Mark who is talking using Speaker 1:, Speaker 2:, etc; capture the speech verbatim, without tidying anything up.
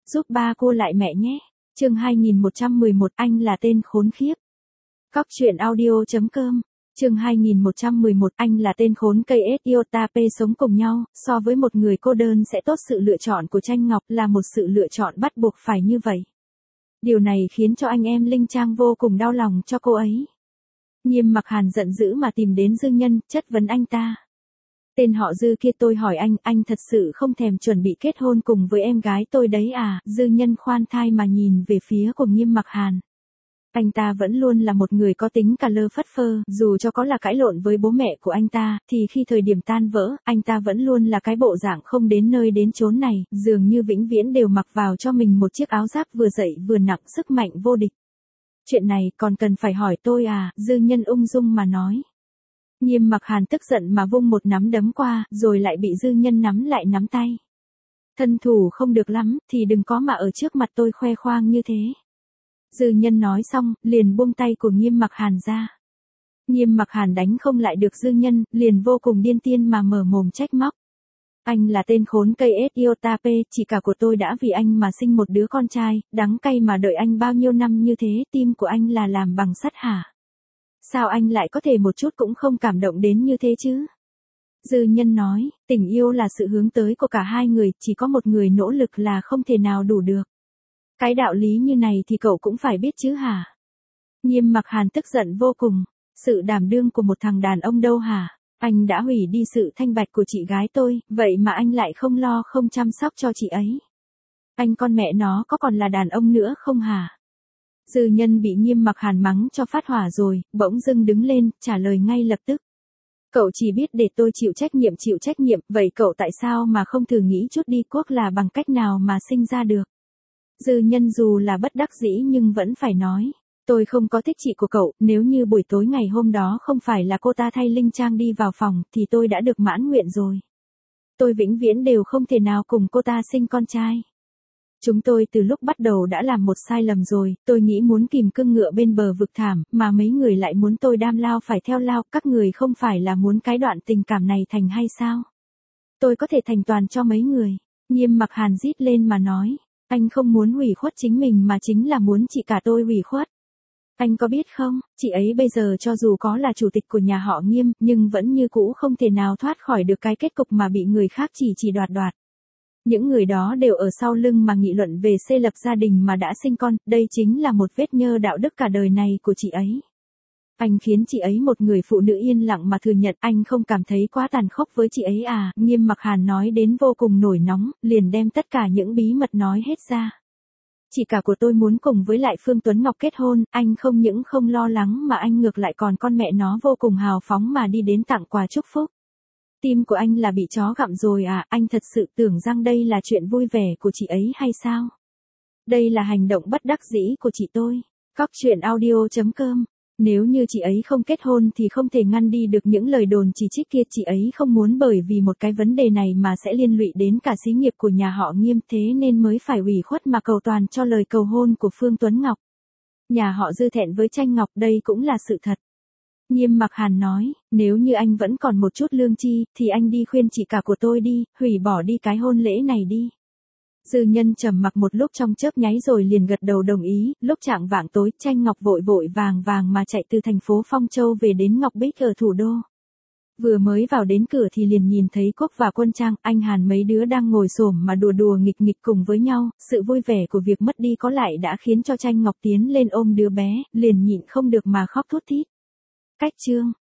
Speaker 1: giúp ba cô lại mẹ nhé. Chương hai nghìn một trăm mười một anh là tên khốn khiếp. Cóc truyện audio chấm com. Chương hai nghìn một trăm mười một anh là tên khốn cây ét iota p sống cùng nhau, so với một người cô đơn sẽ tốt, sự lựa chọn của Tranh Ngọc là một sự lựa chọn bắt buộc phải như vậy. Điều này khiến cho anh em Linh Trang vô cùng đau lòng cho cô ấy. Nghiêm Mặc Hàn giận dữ mà tìm đến Dư Nhân, chất vấn anh ta. Tên họ Dư kia, tôi hỏi anh, anh thật sự không thèm chuẩn bị kết hôn cùng với em gái tôi đấy à? Dư Nhân khoan thai mà nhìn về phía của Nghiêm Mặc Hàn. Anh ta vẫn luôn là một người có tính cà lơ phất phơ, dù cho có là cãi lộn với bố mẹ của anh ta, thì khi thời điểm tan vỡ, anh ta vẫn luôn là cái bộ dạng không đến nơi đến chốn này, dường như vĩnh viễn đều mặc vào cho mình một chiếc áo giáp vừa dậy vừa nặng, sức mạnh vô địch. Chuyện này còn cần phải hỏi tôi à? Dư Nhân ung dung mà nói. Nghiêm Mặc Hàn tức giận mà vung một nắm đấm qua, rồi lại bị Dư Nhân nắm lại nắm tay. Thân thủ không được lắm, thì đừng có mà ở trước mặt tôi khoe khoang như thế. Dư Nhân nói xong, liền buông tay của Nghiêm Mặc Hàn ra. Nghiêm Mặc Hàn đánh không lại được Dư Nhân, liền vô cùng điên tiên mà mở mồm trách móc. Anh là tên khốn cây ét iota p, chị cả của tôi đã vì anh mà sinh một đứa con trai, đắng cay mà đợi anh bao nhiêu năm như thế, tim của anh là làm bằng sắt hả? Sao anh lại có thể một chút cũng không cảm động đến như thế chứ? Dư Nhân nói, tình yêu là sự hướng tới của cả hai người, chỉ có một người nỗ lực là không thể nào đủ được. Cái đạo lý như này thì cậu cũng phải biết chứ hả? Nghiêm Mặc Hàn tức giận vô cùng. Sự đảm đương của một thằng đàn ông đâu hả? Anh đã hủy đi sự thanh bạch của chị gái tôi, vậy mà anh lại không lo không chăm sóc cho chị ấy. Anh con mẹ nó có còn là đàn ông nữa không hả? Dư Nhân bị Nghiêm Mặc Hàn mắng cho phát hỏa rồi, bỗng dưng đứng lên, trả lời ngay lập tức. Cậu chỉ biết để tôi chịu trách nhiệm chịu trách nhiệm, vậy cậu tại sao mà không thử nghĩ chút đi, quốc là bằng cách nào mà sinh ra được? Dư Nhân dù là bất đắc dĩ nhưng vẫn phải nói. Tôi không có thích chị của cậu, nếu như buổi tối ngày hôm đó không phải là cô ta thay Linh Trang đi vào phòng, thì tôi đã được mãn nguyện rồi. Tôi vĩnh viễn đều không thể nào cùng cô ta sinh con trai. Chúng tôi từ lúc bắt đầu đã làm một sai lầm rồi, tôi nghĩ muốn kìm cương ngựa bên bờ vực thảm, mà mấy người lại muốn tôi đam lao phải theo lao, các người không phải là muốn cái đoạn tình cảm này thành hay sao? Tôi có thể thành toàn cho mấy người. Nghiêm Mặc Hàn rít lên mà nói. Anh không muốn hủy khuất chính mình mà chính là muốn chị cả tôi hủy khuất. Anh có biết không, chị ấy bây giờ cho dù có là chủ tịch của nhà họ Nghiêm, nhưng vẫn như cũ không thể nào thoát khỏi được cái kết cục mà bị người khác chỉ chỉ đoạt đoạt. Những người đó đều ở sau lưng mà nghị luận về xây lập gia đình mà đã sinh con, đây chính là một vết nhơ đạo đức cả đời này của chị ấy. Anh khiến chị ấy một người phụ nữ yên lặng mà thừa nhận, anh không cảm thấy quá tàn khốc với chị ấy à? Nghiêm Mặc Hàn nói đến vô cùng nổi nóng, liền đem tất cả những bí mật nói hết ra. Chị cả của tôi muốn cùng với lại Phương Tuấn Ngọc kết hôn, anh không những không lo lắng mà anh ngược lại còn con mẹ nó vô cùng hào phóng mà đi đến tặng quà chúc phúc. Tim của anh là bị chó gặm rồi à? Anh thật sự tưởng rằng đây là chuyện vui vẻ của chị ấy hay sao? Đây là hành động bất đắc dĩ của chị tôi. Cóc truyện audio chấm com. Nếu như chị ấy không kết hôn thì không thể ngăn đi được những lời đồn chỉ trích kia, chị ấy không muốn bởi vì một cái vấn đề này mà sẽ liên lụy đến cả xí nghiệp của nhà họ Nghiêm, thế nên mới phải ủy khuất mà cầu toàn cho lời cầu hôn của Phương Tuấn Ngọc. Nhà họ Dư thẹn với Tranh Ngọc, đây cũng là sự thật. Nghiêm Mặc Hàn nói, nếu như anh vẫn còn một chút lương tri, thì anh đi khuyên chị cả của tôi đi, hủy bỏ đi cái hôn lễ này đi. Dư Nhân trầm mặc một lúc trong chớp nháy rồi liền gật đầu đồng ý. Lúc chạng vạng tối, Tranh Ngọc vội vội vàng vàng mà chạy từ thành phố Phong Châu về đến Ngọc Bích ở thủ đô. Vừa mới vào đến cửa thì liền nhìn thấy Cúc và Quân Trang, anh Hàn mấy đứa đang ngồi xổm mà đùa đùa nghịch nghịch cùng với nhau. Sự vui vẻ của việc mất đi có lại đã khiến cho Tranh Ngọc tiến lên ôm đứa bé, liền nhịn không được mà khóc thút thít. Cách chương